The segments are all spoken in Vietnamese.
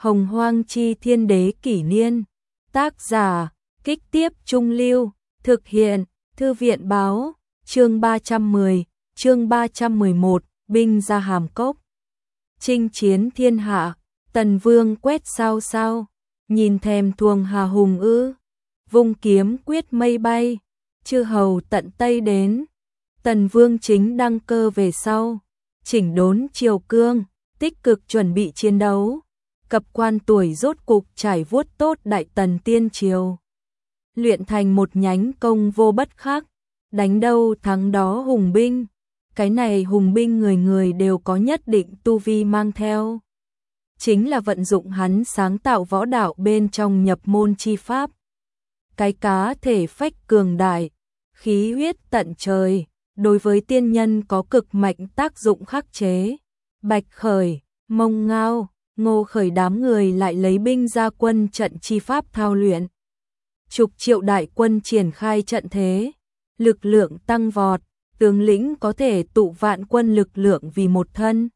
Hồng Hoang Chi Thiên Đế Kỷ Niên. Tác giả, Kích Tiếp Trung Lưu. Thực hiện, Thư viện Báo. Chương 310, chương 311, binh ra hàm cốc. Chinh chiến thiên hạ, Tần Vương quét sao sao, nhìn thèm thuồng hà hùng ư. Vung kiếm quyết mây bay, chư hầu tận Tây đến. Tần Vương chính đăng cơ về sau, chỉnh đốn triều cương, tích cực chuẩn bị chiến đấu. Cập quan tuổi rốt cục trải vuốt tốt Đại Tần Tiên Triều. Luyện thành một nhánh công vô bất khắc, đánh đâu thắng đó hùng binh. Cái này hùng binh người người đều có nhất định tu vi mang theo. Chính là vận dụng hắn sáng tạo võ đạo bên trong nhập môn chi pháp. Cái cá thể phách cường đại, khí huyết tận trời, đối với tiên nhân có cực mạnh tác dụng khắc chế. Bạch Khởi, Mông Ngao, Ngô Khởi đám người lại lấy binh ra quân trận chi pháp thao luyện. Chục triệu đại quân triển khai trận thế, lực lượng tăng vọt, tướng lĩnh có thể tụ vạn quân lực lượng vì một thân.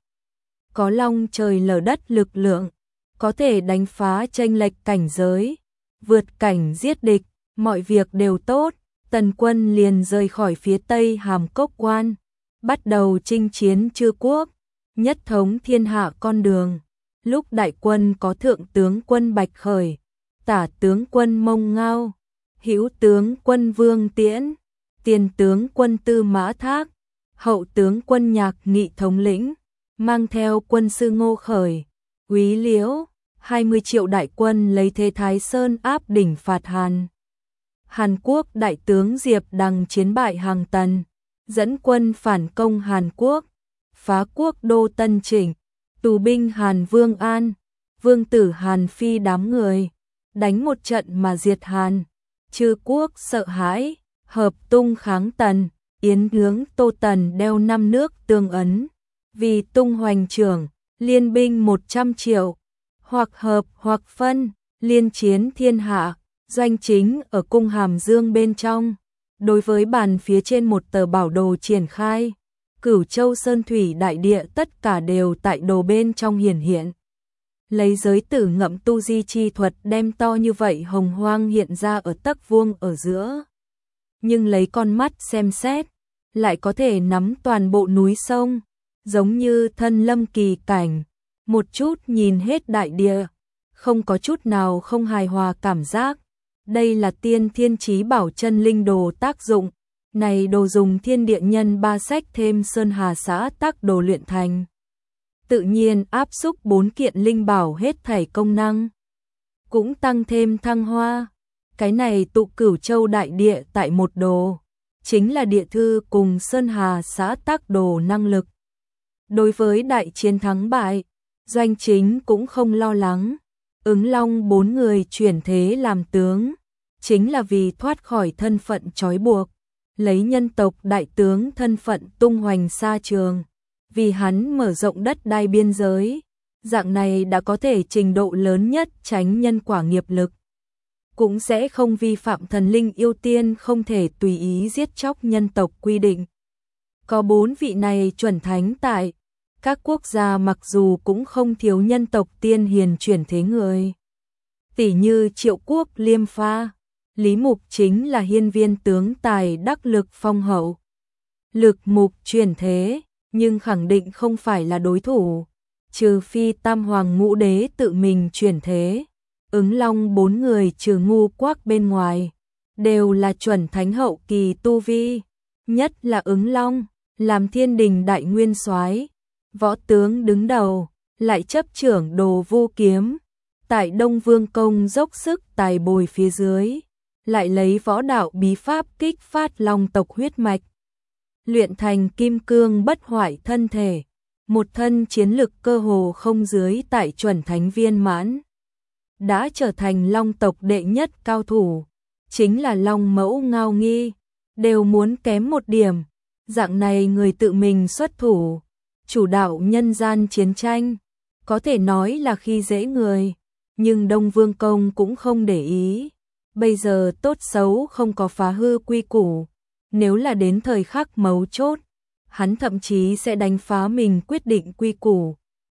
Có long trời lở đất lực lượng, có thể đánh phá chênh lệch cảnh giới, vượt cảnh giết địch, mọi việc đều tốt. Tần quân liền rời khỏi phía tây Hàm Cốc Quan, bắt đầu chinh chiến chư quốc, nhất thống thiên hạ con đường. Lúc đại quân có thượng tướng quân Bạch Khởi, tả tướng quân Mông Ngao, hữu tướng quân Vương Tiễn, tiền tướng quân Tư Mã Thác, hậu tướng quân Nhạc Nghị thống lĩnh, mang theo quân sư Ngô Khởi, Úy Liễu, 20 triệu đại quân lấy thế Thái Sơn áp đỉnh phạt Hàn. Hàn Quốc đại tướng Diệp Đằng chiến bại Hàng Tần, dẫn quân phản công Hàn Quốc, phá quốc đô Tân Chỉnh, tù binh Hàn Vương An, vương tử Hàn Phi đám người, đánh một trận mà diệt Hàn. Chư quốc sợ hãi, hợp tung kháng Tần, yến hướng Tô Tần đeo 5 nước tương ấn. Vì tung hoành trưởng, liên binh 100 triệu, hoặc hợp hoặc phân, liên chiến thiên hạ. Doanh chính ở cung Hàm Dương bên trong, đối với bàn phía trên một tờ bảo đồ triển khai, Cửu Châu Sơn Thủy Đại Địa tất cả đều tại đồ bên trong hiển hiện. Lấy giới tử ngậm tu di chi thuật đem to như vậy hồng hoang hiện ra ở tấc vuông ở giữa. Nhưng lấy con mắt xem xét, lại có thể nắm toàn bộ núi sông, giống như thân lâm kỳ cảnh, một chút nhìn hết đại địa, không có chút nào không hài hòa cảm giác. Đây là tiên thiên chí bảo chân linh đồ tác dụng, này đồ dùng thiên địa nhân 3 sách thêm sơn hà xã tác đồ luyện thành. Tự nhiên áp xúc 4 kiện linh bảo hết thảy công năng, cũng tăng thêm thăng hoa. Cái này tụ Cửu Châu đại địa tại một đồ, chính là địa thư cùng sơn hà xã tác đồ năng lực. Đối với đại chiến thắng bại, Doanh chính cũng không lo lắng. Ứng Long 4 người chuyển thế làm tướng, chính là vì thoát khỏi thân phận trói buộc, lấy nhân tộc đại tướng thân phận tung hoành xa trường, vì hắn mở rộng đất đai biên giới, dạng này đã có thể trình độ lớn nhất tránh nhân quả nghiệp lực, cũng sẽ không vi phạm thần linh yêu tiên không thể tùy ý giết chóc nhân tộc quy định. Có 4 vị này chuẩn thánh tại, các quốc gia mặc dù cũng không thiếu nhân tộc tiên hiền chuyển thế người. Tỷ như Triệu Quốc Liêm Pha, Lý Mục chính là hiên viên tướng tài đắc lực phong hậu. Lực Mục chuyển thế, nhưng khẳng định không phải là đối thủ, trừ phi Tam Hoàng Ngũ Đế tự mình chuyển thế. Ứng Long 4 người trừ Ngu Quác bên ngoài, đều là chuẩn thánh hậu kỳ tu vi, nhất là Ứng Long, làm Thiên Đình đại nguyên soái, võ tướng đứng đầu, lại chấp trưởng Đồ Vu kiếm, tại Đông Vương công dốc sức tài bồi phía dưới, lại lấy võ đạo bí pháp kích phát long tộc huyết mạch, luyện thành kim cương bất hoại thân thể, một thân chiến lực cơ hồ không dưới tại chuẩn thánh viên mãn, đã trở thành long tộc đệ nhất cao thủ, chính là Long Mẫu Ngao Nghi, đều muốn kém một điểm. Dạng này người tự mình xuất thủ, chủ đạo nhân gian chiến tranh, có thể nói là khi dễ người, nhưng Đông Vương công cũng không để ý. Bây giờ tốt xấu không có phá hư quy củ, nếu là đến thời khắc mấu chốt, hắn thậm chí sẽ đánh phá mình quyết định quy củ,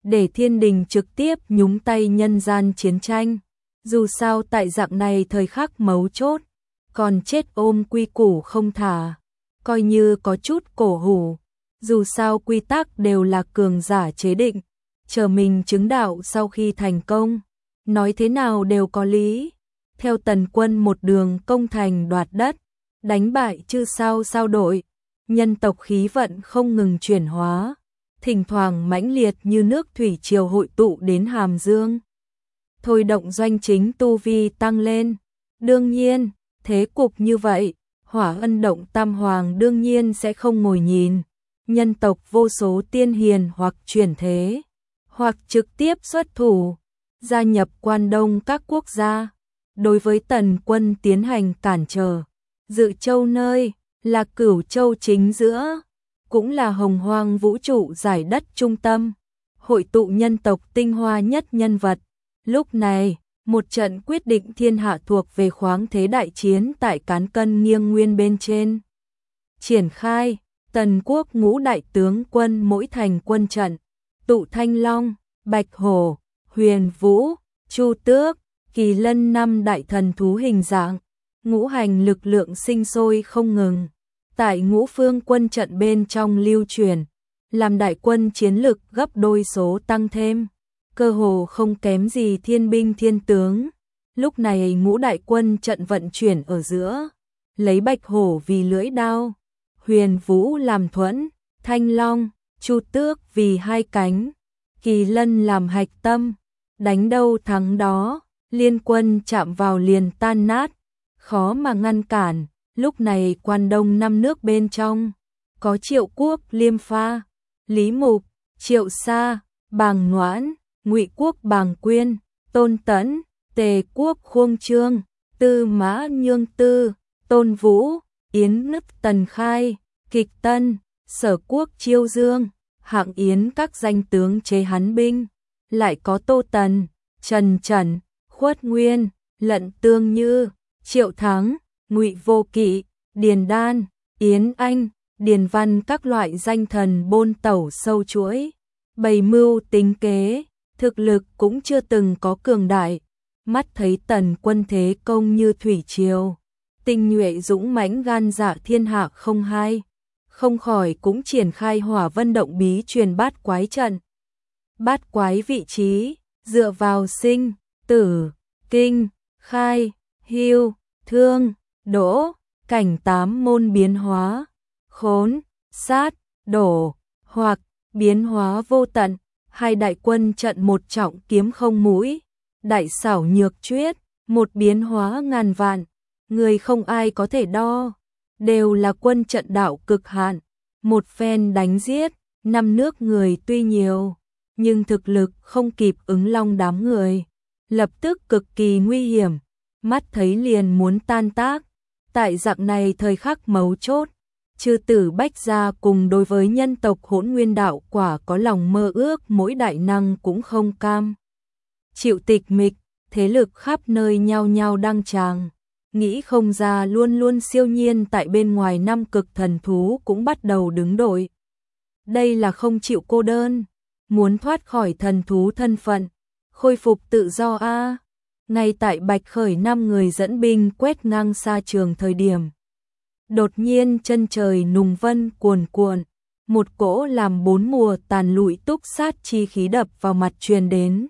để thiên đình trực tiếp nhúng tay nhân gian chiến tranh. Dù sao tại dạng này thời khắc mấu chốt, còn chết ôm quy củ không thả, coi như có chút cổ hủ. Dù sao quy tắc đều là cường giả chế định, chờ mình chứng đạo sau khi thành công, nói thế nào đều có lý. Theo Tần Quân một đường công thành đoạt đất, đánh bại chư sao đội, nhân tộc khí vận không ngừng chuyển hóa, thỉnh thoảng mãnh liệt như nước thủy triều hội tụ đến Hàm Dương, thôi động doanh chính tu vi tăng lên. Đương nhiên, thế cục như vậy, Hỏa Ân Động Tam Hoàng đương nhiên sẽ không ngồi nhìn. Nhân tộc vô số tiên hiền hoặc chuyển thế, hoặc trực tiếp xuất thủ, gia nhập quan đông các quốc gia, đối với Tần Quân tiến hành cản trở. Dự Châu nơi là Cửu Châu chính giữa, cũng là hồng hoang vũ trụ giải đất trung tâm, hội tụ nhân tộc tinh hoa nhất nhân vật. Lúc này, một trận quyết định thiên hạ thuộc về khoáng thế đại chiến tại cán cân nghiêng nguyên bên trên triển khai. Tần quốc ngũ đại tướng quân mỗi thành quân trận, tụ Thanh Long, Bạch Hổ, Huyền Vũ, Chu Tước, Kỳ Lân năm đại thần thú hình dạng, ngũ hành lực lượng sinh sôi không ngừng. Tại ngũ phương quân trận bên trong lưu truyền, làm đại quân chiến lực gấp đôi số tăng thêm, cơ hồ không kém gì thiên binh thiên tướng. Lúc này ngũ đại quân trận vận chuyển ở giữa, lấy Bạch Hổ vì lưỡi đao, Huyền Vũ làm thuẫn, Thanh Long, Chu Tước vì hai cánh, Kỳ Lân làm hạch tâm, đánh đâu thắng đó, liên quân chạm vào liền tan nát, khó mà ngăn cản. Lúc này quan đông năm nước bên trong, có Triệu Quốc Liêm Pha, Lý Mục, Triệu Sa, Bàng Noãn, Ngụy Quốc Bàng Quyên, Tôn Tẫn, Tề Quốc Khuông Trương, Tư Mã Nhương Tư, Tôn Vũ, Yến Nức Tần Khai, Kịch Tân, Sở Quốc Chiêu Dương, Hạng Yến các danh tướng chế hắn binh, lại có Tô Tần, Trần Trần, Khuất Nguyên, Lận Tương Như, Triệu Thắng, Ngụy Vô Kỵ, Điền Đan, Yến Anh, Điền Văn các loại danh thần bôn tẩu sâu chuỗi, bày mưu tính kế, thực lực cũng chưa từng có cường đại. Mắt thấy Tần Quân thế công như thủy triều, tinh nhuệ dũng mãnh gan dạ thiên hạ không hai, không khỏi cũng triển khai Hỏa Vân Động bí truyền bát quái trận. Bát quái vị trí, dựa vào sinh, tử, kinh, khai, hưu, thương, đỗ, cảnh 8 môn biến hóa, khốn, sát, đổ, hoặc, biến hóa vô tận. Hai đại quân trận một trọng kiếm không mũi, đại xảo nhược chuyết, một biến hóa ngàn vạn, người không ai có thể đo, đều là quân trận đạo cực hạn. Một phen đánh giết, năm nước người tuy nhiều, nhưng thực lực không kịp ứng long đám người, lập tức cực kỳ nguy hiểm, mắt thấy liền muốn tan tác. Tại dạng này thời khắc mấu chốt, chư tử Bách Gia cùng đối với nhân tộc Hỗn Nguyên đạo quả có lòng mơ ước, mỗi đại năng cũng không cam chịu tịch mịch, thế lực khắp nơi nhao nhao đăng tràng. Nghĩ không ra luôn luôn siêu nhiên tại bên ngoài năm cực thần thú cũng bắt đầu đứng đội. Đây là không chịu cô đơn, muốn thoát khỏi thần thú thân phận, khôi phục tự do a. Ngay tại Bạch Khởi 5 người dẫn binh quét ngang xa trường thời điểm, đột nhiên chân trời nùng vân cuồn cuộn, một cỗ làm 4 mùa tàn lụi túc sát chi khí đập vào mặt truyền đến.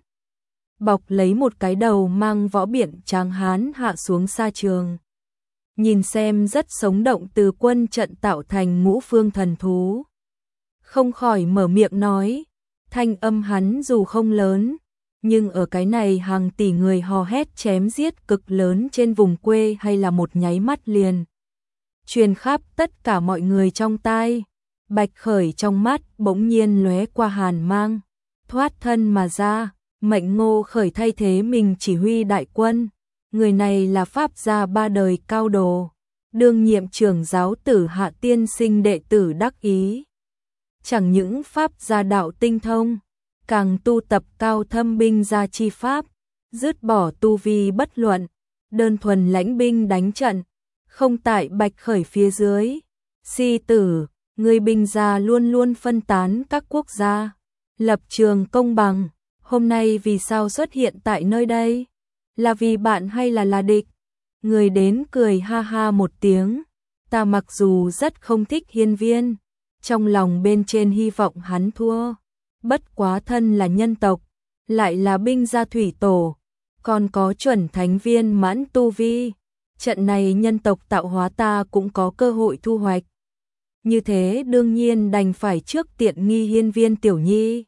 Bọc lấy một cái đầu mang võ biện tráng hán hạ xuống xa trường. Nhìn xem rất sống động từ quân trận tạo thành ngũ phương thần thú. Không khỏi mở miệng nói, thanh âm hắn dù không lớn, nhưng ở cái này hàng tỷ người hò hét chém giết cực lớn trên vùng quê hay là một nháy mắt liền truyền khắp tất cả mọi người trong tai. Bạch Khởi trong mắt bỗng nhiên lóe qua hàn mang, thoát thân mà ra, mệnh Ngô Khởi thay thế mình chỉ huy đại quân. Người này là pháp gia 3 đời cao đồ, đương nhiệm trưởng giáo tử Hạ tiên sinh đệ tử đắc ý. Chẳng những pháp gia đạo tinh thông, càng tu tập cao thâm binh gia chi pháp, dứt bỏ tu vi bất luận, đơn thuần lãnh binh đánh trận, không tại Bạch Khởi phía dưới. Si tử, người binh gia luôn luôn phân tán các quốc gia, lập trường công bằng, hôm nay vì sao xuất hiện tại nơi đây? Là vì bạn hay là địch? Người đến cười ha ha một tiếng, ta mặc dù rất không thích Hiên Viên, trong lòng bên trên hy vọng hắn thua, bất quá thân là nhân tộc, lại là binh gia thủy tổ, còn có chuẩn thánh viên mãn tu vi, trận này nhân tộc tạo hóa ta cũng có cơ hội thu hoạch. Như thế đương nhiên đành phải trước tiện nghi Hiên Viên tiểu nhi.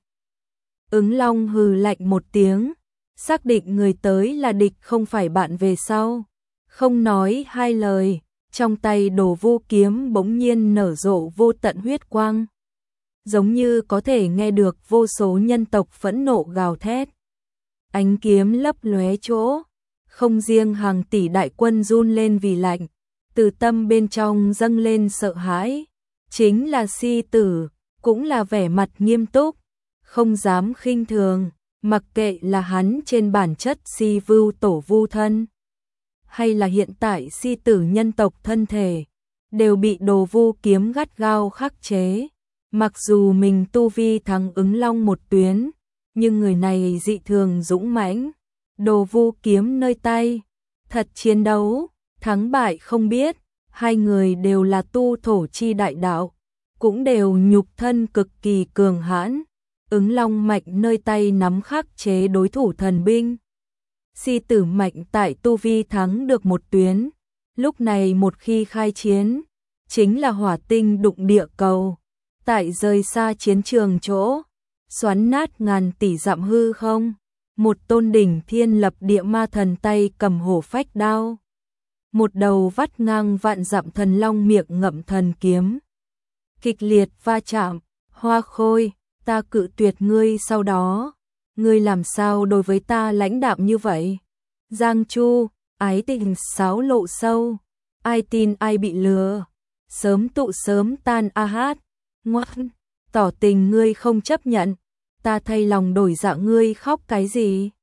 Ứng Long hừ lạnh một tiếng, xác định người tới là địch không phải bạn về sau. Không nói hai lời, trong tay Đồ Vu kiếm bỗng nhiên nở rộ vô tận huyết quang. Giống như có thể nghe được vô số nhân tộc phẫn nộ gào thét. Ánh kiếm lấp lóe chỗ, không riêng hàng tỷ đại quân run lên vì lạnh, từ tâm bên trong dâng lên sợ hãi. Chính là Si Tử, cũng là vẻ mặt nghiêm túc, không dám khinh thường, mặc kệ là hắn trên bản chất Si Vưu tổ vu thân, hay là hiện tại Si Tử nhân tộc thân thể, đều bị Đồ Vu kiếm gắt gao khắc chế. Mặc dù mình tu vi thắng Ứng Long một tuyến, nhưng người này dị thường dũng mãnh, Đồ Vu kiếm nơi tay, thật chiến đấu, thắng bại không biết, hai người đều là tu thổ chi đại đạo, cũng đều nhục thân cực kỳ cường hãn. Ứng Long mạnh nơi tay nắm khắc chế đối thủ thần binh. Si Tử mạnh tại tu vi thắng được một tuyến, lúc này một khi khai chiến, chính là hỏa tinh đụng địa cầu, tại rời xa chiến trường chỗ, xoắn nát ngàn tỷ dặm hư không, một tôn đỉnh thiên lập địa ma thần tay cầm hổ phách đao, một đầu vắt ngang vạn dặm thần long miệng ngậm thần kiếm. Kịch liệt va chạm, Hoa Khôi, ta cự tuyệt ngươi sau đó, ngươi làm sao đối với ta lãnh đạm như vậy? Giang Chu, ái tình xáo lộ sâu, ai tin ai bị lừa, sớm tụ sớm tan a hát, ngoan, tỏ tình ngươi không chấp nhận, ta thay lòng đổi dạ ngươi khóc cái gì?